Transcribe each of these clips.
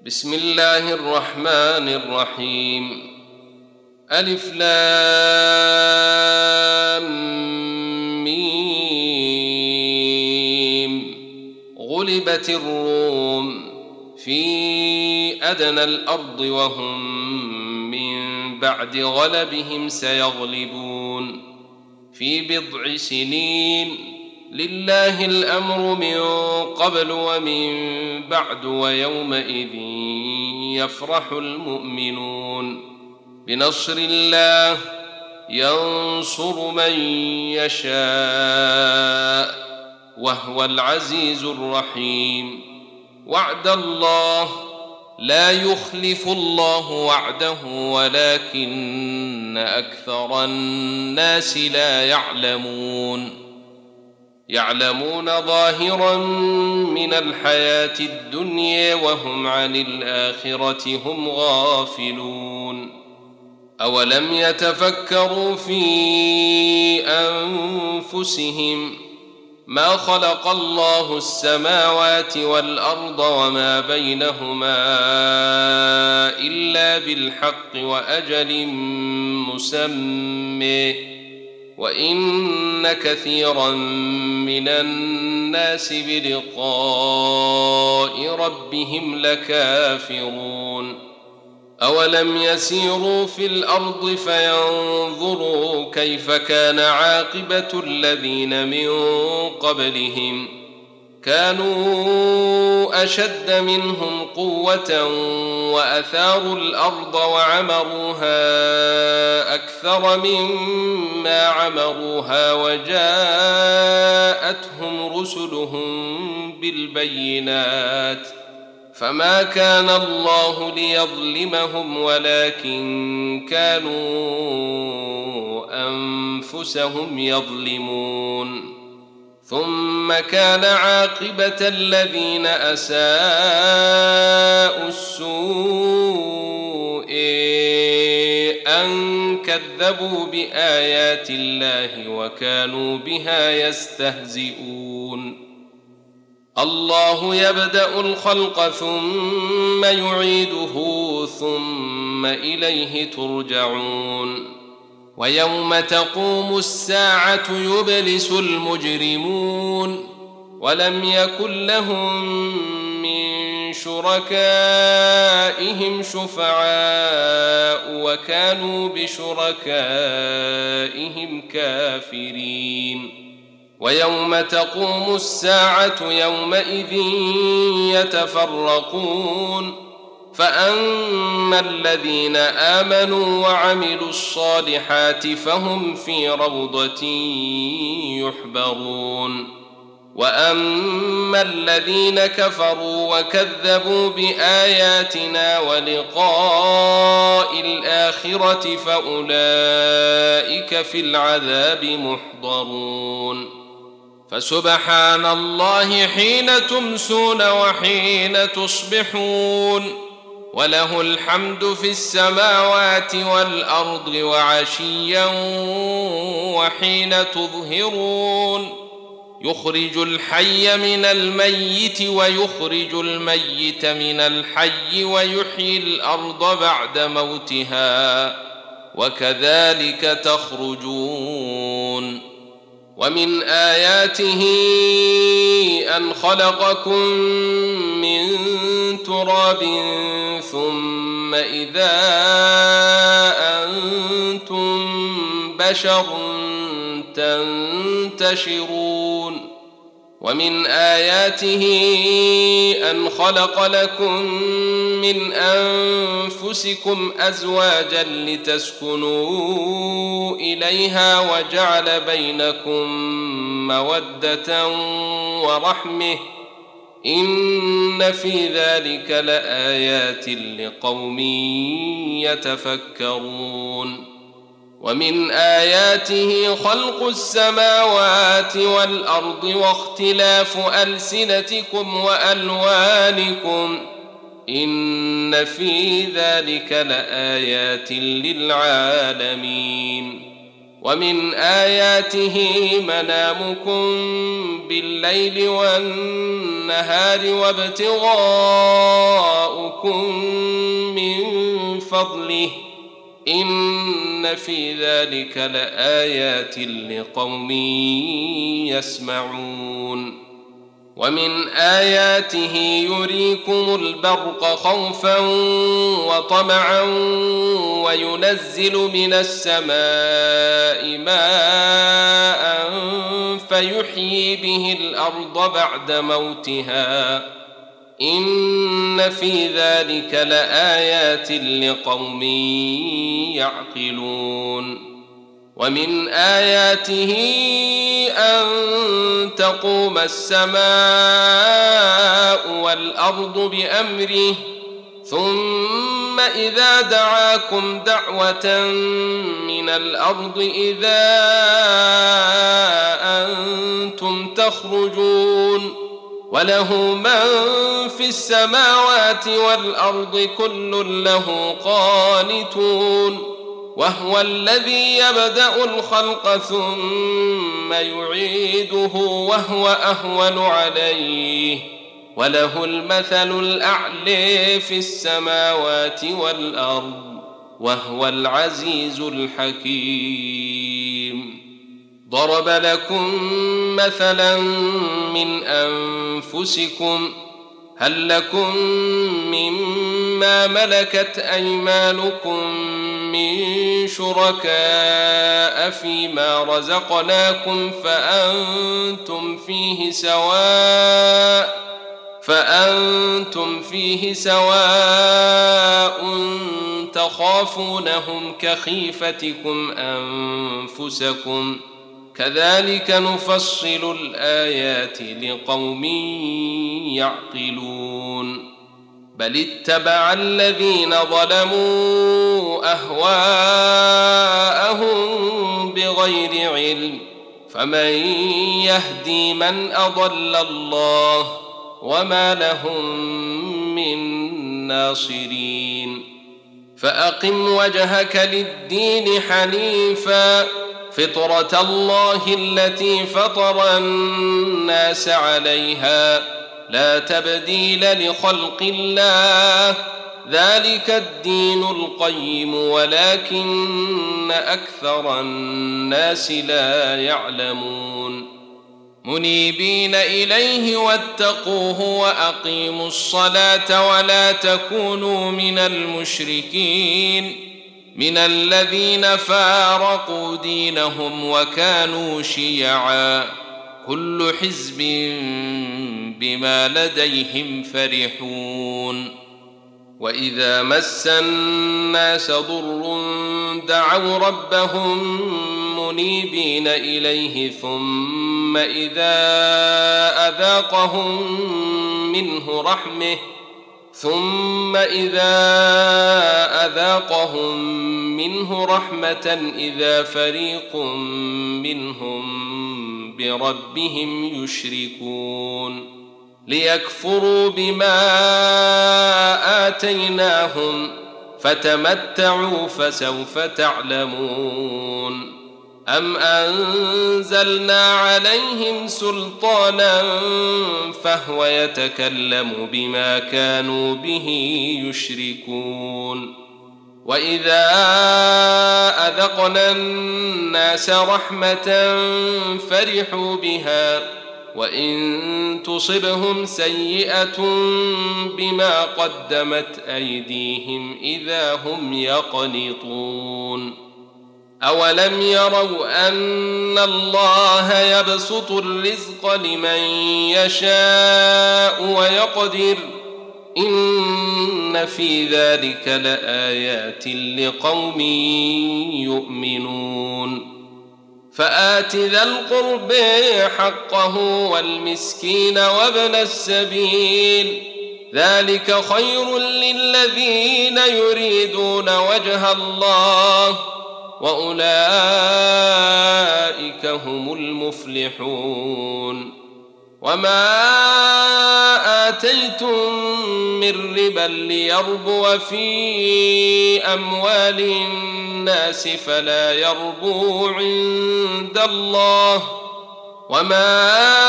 بسم الله الرحمن الرحيم. ألف لام ميم. غلبت الروم في أدنى الأرض وهم من بعد غلبهم سيغلبون في بضع سنين. لله الأمر من قبل ومن بعد ويومئذ يفرح المؤمنون بنصر الله ينصر من يشاء وهو العزيز الرحيم. وعد الله لا يخلف الله وعده ولكن أكثر الناس لا يعلمون ظاهرا من الحياة الدنيا وهم عن الآخرة هم غافلون. أولم يتفكروا في أنفسهم ما خلق الله السماوات والأرض وما بينهما إلا بالحق وأجل مسمى وإن كثيرا من الناس بلقاء ربهم لكافرون. أولم يسيروا في الأرض فينظروا كيف كان عاقبة الذين من قبلهم كانوا أشد منهم قوة وأثاروا الأرض وعمروها أكثر مما عمروها وجاءتهم رسلهم بالبينات فما كان الله ليظلمهم ولكن كانوا أنفسهم يظلمون. ثم كان عاقبة الذين أساءوا السوء أن كذبوا بآيات الله وكانوا بها يستهزئون. الله يبدأ الخلق ثم يعيده ثم إليه ترجعون. ويوم تقوم الساعة يبلس المجرمون ولم يكن لهم من شركائهم شفعاء وكانوا بشركائهم كافرين. ويوم تقوم الساعة يومئذ يتفرقون فأما الذين آمنوا وعملوا الصالحات فهم في روضة يحبرون وأما الذين كفروا وكذبوا بآياتنا ولقاء الآخرة فأولئك في العذاب محضرون. فسبحان الله حين تمسون وحين تصبحون وله الحمد في السماوات والأرض وعشيا وحين تظهرون. يخرج الحي من الميت ويخرج الميت من الحي ويحيي الأرض بعد موتها وكذلك تخرجون. ومن آياته أن خلقكم من تراب ثم إذا أنتم بشر تنتشرون. ومن آياته أن خلق لكم من أنفسكم أزواجا لتسكنوا إليها وجعل بينكم مودة ورحمة إن في ذلك لآيات لقوم يتفكرون. ومن آياته خلق السماوات والأرض واختلاف ألسنتكم وألوانكم إن في ذلك لآيات للعالمين. ومن آياته منامكم بالليل والنهار وابتغاؤكم من فضله إن في ذلك لآيات لقوم يسمعون ومن آياته يريكم البرق خوفا وطمعا وينزل من السماء ماء فيحيي به الأرض بعد موتها إن في ذلك لآيات لقوم يعقلون ومن آياته أن تقوم السماء والأرض بأمره ثم إذا دعاكم دعوة من الأرض إذا أنتم تخرجون وله من في السماوات والأرض كل له قانتون وهو الذي يبدأ الخلق ثم يعيده وهو أهون عليه وله المثل الأعلى في السماوات والأرض وهو العزيز الحكيم ضرب لكم مثلا من أنفسكم هل لكم مما ملكت أيمانكم من شركاء فيما رزقناكم فأنتم فيه سواء تخافونهم كخيفتكم أنفسكم كذلك نفصل الآيات لقوم يعقلون بل اتبع الذين ظلموا أهواءهم بغير علم فمن يهدي من أضل الله وما لهم من ناصرين فأقم وجهك للدين حنيفا فطرة الله التي فطر الناس عليها لا تبديل لخلق الله ذلك الدين القيم ولكن أكثر الناس لا يعلمون منيبين إليه واتقوه وأقيموا الصلاة ولا تكونوا من المشركين من الذين فارقوا دينهم وكانوا شيعا كل حزب بما لديهم فرحون وإذا مس الناس ضر دعوا ربهم منيبين إليه ثم إذا أذاقهم منه رحمة إذا فريق منهم بربهم يشركون ليكفروا بما آتيناهم فتمتعوا فسوف تعلمون أم أنزلنا عليهم سلطانا فهو يتكلم بما كانوا به يشركون وإذا أذقنا الناس رحمة فرحوا بها وإن تصبهم سيئة بما قدمت أيديهم إذا هم يقنطون أولم يروا أن الله يبسط الرزق لمن يشاء ويقدر إن في ذلك لآيات لقوم يؤمنون فآت ذا القرب حقه والمسكين وابن السبيل ذلك خير للذين يريدون وجه الله وأولئك هم المفلحون وما آتيتم من ربا ليربو في أموال الناس فلا يربو عند الله، وما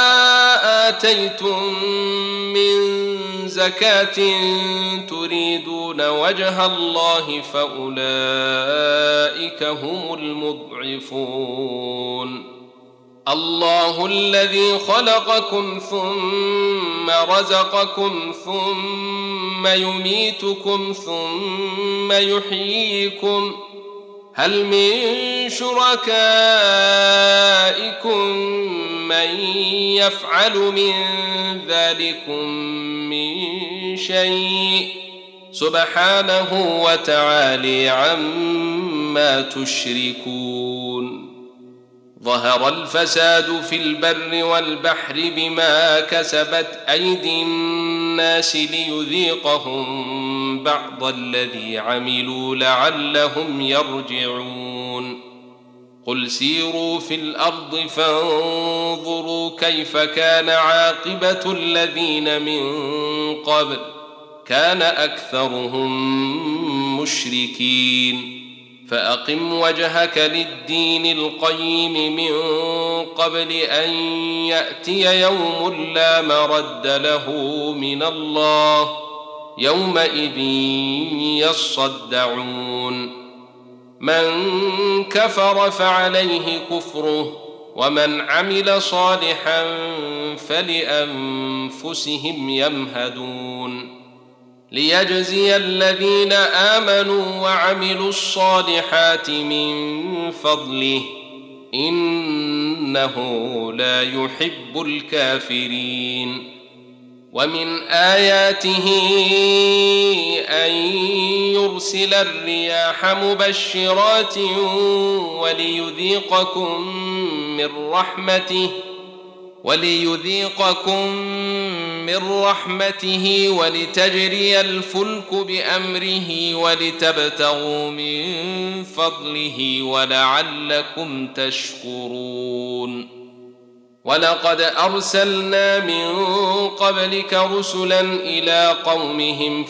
آتيتم من زكاة تريدون وجه الله فأولئك هم المضعفون. الله الذي خلقكم ثم رزقكم ثم يميتكم ثم يحييكم، هل من شركائكم من يفعل من ذلكم من شيء؟ سبحانه وتعالى عما تشركون. ظهر الفساد في البر والبحر بما كسبت أيدي الناس ليذيقهم بعض الذي عملوا لعلهم يرجعون. قل سيروا في الأرض فانظروا كيف كان عاقبة الذين من قبل، كان أكثرهم مشركين. فأقم وجهك للدين القيم من قبل أن يأتي يوم لا مرد له من الله، يومئذ يصدعون. من كفر فعليه كفره، ومن عمل صالحا فلأنفسهم يمهدون. ليجزي الذين آمنوا وعملوا الصالحات من فضله، إنه لا يحب الكافرين. ومن آياته أن يرسل الرياح مبشرات وليذيقكم من رحمته ولتجري الفلك بأمره ولتبتغوا من فضله ولعلكم تشكرون. ولقد أرسلنا من قبلك رسلا إلى قومهم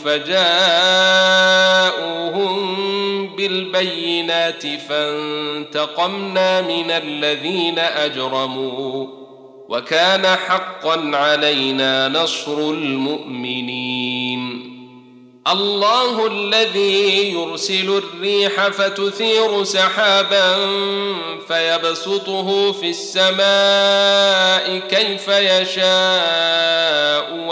فجاءوهم بالبينات فانتقمنا من الذين أجرموا، وكان حقا علينا نصر المؤمنين. الله الذي يرسل الريح فتثير سحابا فيبسطه في السماء كيف يشاء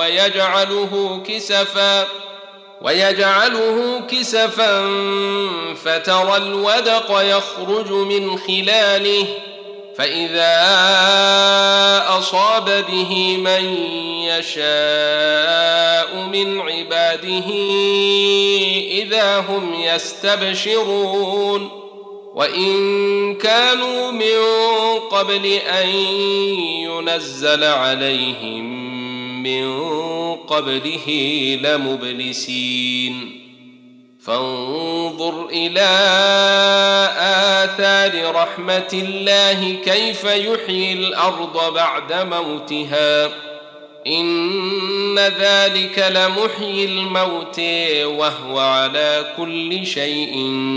ويجعله كسفا فترى الودق يخرج من خلاله، فإذا أصاب به من يشاء من عباده إذا هم يستبشرون. وإن كانوا من قبل أن ينزل عليهم من قبله لمبلسين. فانظر إلى آثار رحمة الله كيف يحيي الأرض بعد موتها، إن ذلك لمحيي الموت وهو على كل شيء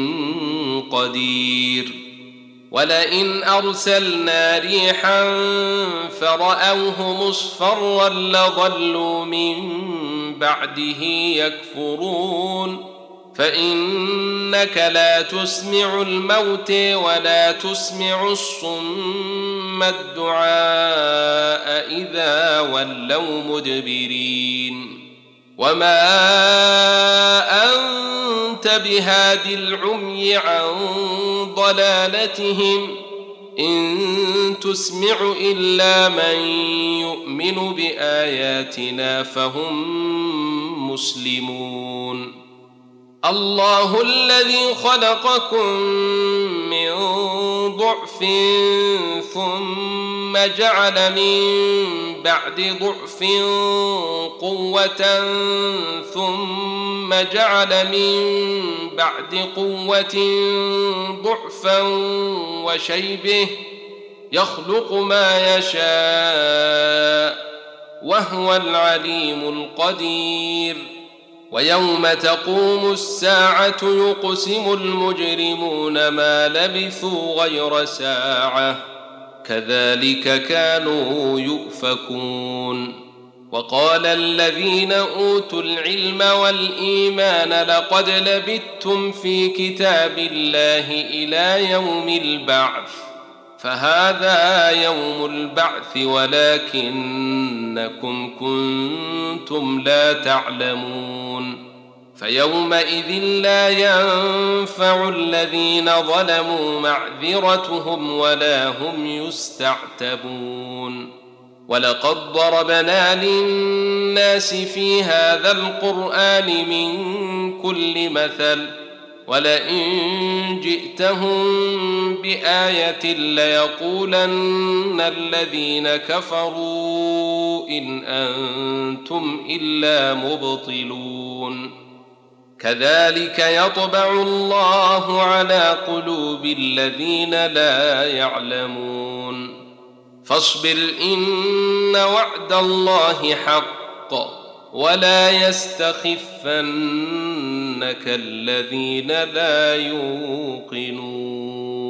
قدير. ولئن أرسلنا ريحا فرأوه مصفرا لظلوا من بعده يكفرون. فإنك لا تسمع الموت ولا تسمع الصم الدعاء إذا ولوا مدبرين. وما أنت بهاد العمي عن ضلالتهم، إن تسمع إلا من يؤمن بآياتنا فهم مسلمون. الله الذي خلقكم من ضعف ثم جعل من بعد ضعف قوة ثم جعل من بعد قوة ضعفا وشيبه، يخلق ما يشاء وهو العليم القدير. ويوم تقوم الساعة يقسم المجرمون ما لبثوا غير ساعة كذلك كانوا يؤفكون. وقال الذين أوتوا العلم والإيمان لقد لبثتم في كتاب الله إلى يوم البعث فهذا يوم البعث ولكنكم كنتم لا تعلمون. فيومئذ لا ينفع الذين ظلموا معذرتهم ولا هم يستعتبون. ولقد ضربنا للناس في هذا القرآن من كل مثل ولئن جئتهم بآية ليقولن الذين كفروا إن أنتم إلا مبطلون. كذلك يطبع الله على قلوب الذين لا يعلمون. فاصبر إن وعد الله حق ولا يستخفنك الذين لا يوقنون.